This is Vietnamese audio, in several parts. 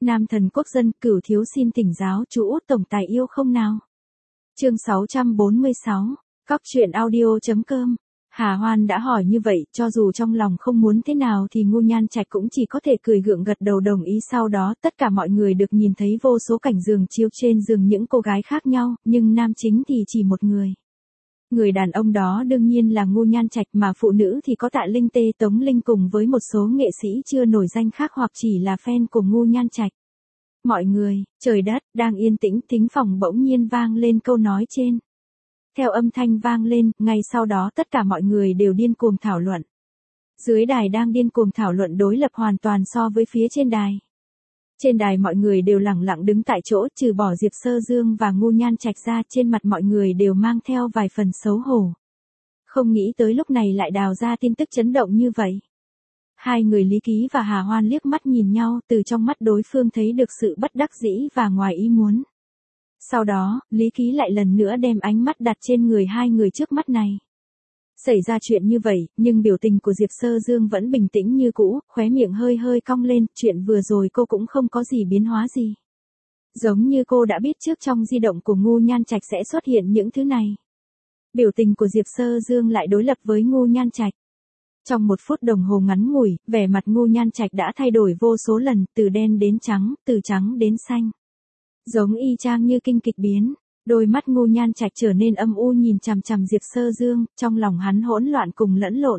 Nam thần quốc dân, Cửu thiếu xin thỉnh giáo chú Út tổng tài yêu không nào. Chương 646, Cóc truyện audio.com. Hà Hoan đã hỏi như vậy, cho dù trong lòng không muốn thế nào thì Ngô Nhan Trạch cũng chỉ có thể cười gượng gật đầu đồng ý. Sau đó tất cả mọi người được nhìn thấy vô số cảnh giường chiếu trên giường những cô gái khác nhau, nhưng nam chính thì chỉ một người. Người đàn ông đó đương nhiên là Ngô Nhan Trạch, mà phụ nữ thì có Tạ Linh Tê, Tống Linh cùng với một số nghệ sĩ chưa nổi danh khác hoặc chỉ là fan của Ngô Nhan Trạch. Mọi người, trời đất, đang yên tĩnh, thính phòng bỗng nhiên vang lên câu nói trên. Theo âm thanh vang lên, ngay sau đó tất cả mọi người đều điên cuồng thảo luận. Dưới đài đang điên cuồng thảo luận đối lập hoàn toàn so với phía trên đài. Trên đài mọi người đều lẳng lặng đứng tại chỗ, trừ bỏ Diệp Sơ Dương và Ngô Nhan Trạch ra, trên mặt mọi người đều mang theo vài phần xấu hổ. Không nghĩ tới lúc này lại đào ra tin tức chấn động như vậy. Hai người Lý Ký và Hà Hoan liếc mắt nhìn nhau, từ trong mắt đối phương thấy được sự bất đắc dĩ và ngoài ý muốn. Sau đó, Lý Ký lại lần nữa đem ánh mắt đặt trên người hai người trước mắt này. Xảy ra chuyện như vậy, nhưng biểu tình của Diệp Sơ Dương vẫn bình tĩnh như cũ, khóe miệng hơi hơi cong lên, chuyện vừa rồi cô cũng không có gì biến hóa gì. Giống như cô đã biết trước trong di động của Ngô Nhan Trạch sẽ xuất hiện những thứ này. Biểu tình của Diệp Sơ Dương lại đối lập với Ngô Nhan Trạch. Trong một phút đồng hồ ngắn ngủi, vẻ mặt Ngô Nhan Trạch đã thay đổi vô số lần, từ đen đến trắng, từ trắng đến xanh. Giống y chang như kinh kịch biến. Đôi mắt Ngô Nhan Trạch trở nên âm u nhìn chằm chằm Diệp Sơ Dương, trong lòng hắn hỗn loạn cùng lẫn lộn.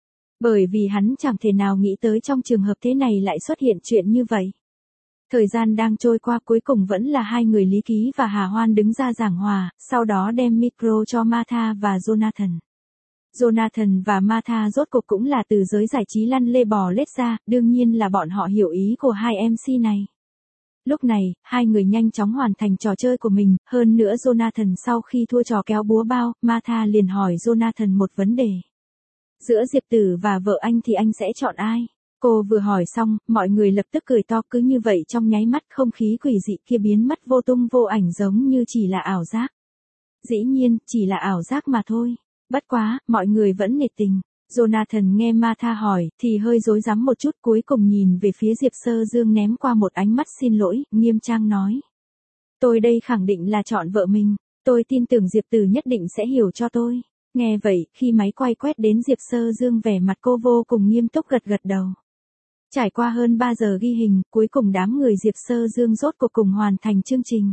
Bởi vì hắn chẳng thể nào nghĩ tới trong trường hợp thế này lại xuất hiện chuyện như vậy. Thời gian đang trôi qua, cuối cùng vẫn là hai người Lý Ký và Hà Hoan đứng ra giảng hòa, sau đó đem micro cho Martha và Jonathan. Jonathan và Martha rốt cuộc cũng là từ giới giải trí lăn lê bò lết ra, đương nhiên là bọn họ hiểu ý của hai MC này. Lúc này, hai người nhanh chóng hoàn thành trò chơi của mình, hơn nữa Jonathan sau khi thua trò kéo búa bao, Martha liền hỏi Jonathan một vấn đề. Giữa Diệp Tử và vợ anh thì anh sẽ chọn ai? Cô vừa hỏi xong, mọi người lập tức cười to, cứ như vậy trong nháy mắt không khí quỷ dị kia biến mất vô tung vô ảnh giống như chỉ là ảo giác. Dĩ nhiên, chỉ là ảo giác mà thôi. Bất quá, mọi người vẫn nhiệt tình. Jonathan nghe Martha hỏi, thì hơi rối rắm một chút, cuối cùng nhìn về phía Diệp Sơ Dương ném qua một ánh mắt xin lỗi, nghiêm trang nói. Tôi đây khẳng định là chọn vợ mình, tôi tin tưởng Diệp Tử nhất định sẽ hiểu cho tôi. Nghe vậy, khi máy quay quét đến Diệp Sơ Dương vẻ mặt cô vô cùng nghiêm túc gật gật đầu. Trải qua hơn 3 giờ ghi hình, cuối cùng đám người Diệp Sơ Dương rốt cuộc cùng hoàn thành chương trình.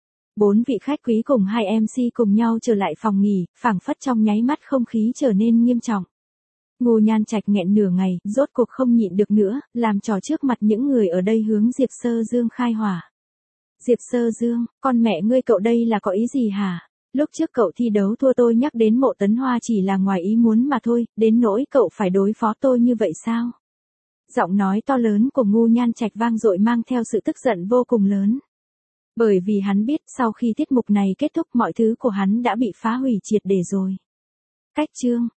4 vị khách quý cùng hai MC cùng nhau trở lại phòng nghỉ, phảng phất trong nháy mắt không khí trở nên nghiêm trọng. Ngô Nhan Trạch nghẹn nửa ngày, rốt cuộc không nhịn được nữa, làm trò trước mặt những người ở đây hướng Diệp Sơ Dương khai hỏa. Diệp Sơ Dương, con mẹ ngươi, cậu đây là có ý gì hả? Lúc trước cậu thi đấu thua tôi nhắc đến Mộ Tấn Hoa chỉ là ngoài ý muốn mà thôi, đến nỗi cậu phải đối phó tôi như vậy sao? Giọng nói to lớn của Ngô Nhan Trạch vang dội mang theo sự tức giận vô cùng lớn. Bởi vì hắn biết sau khi tiết mục này kết thúc mọi thứ của hắn đã bị phá hủy triệt để rồi. Cách chương.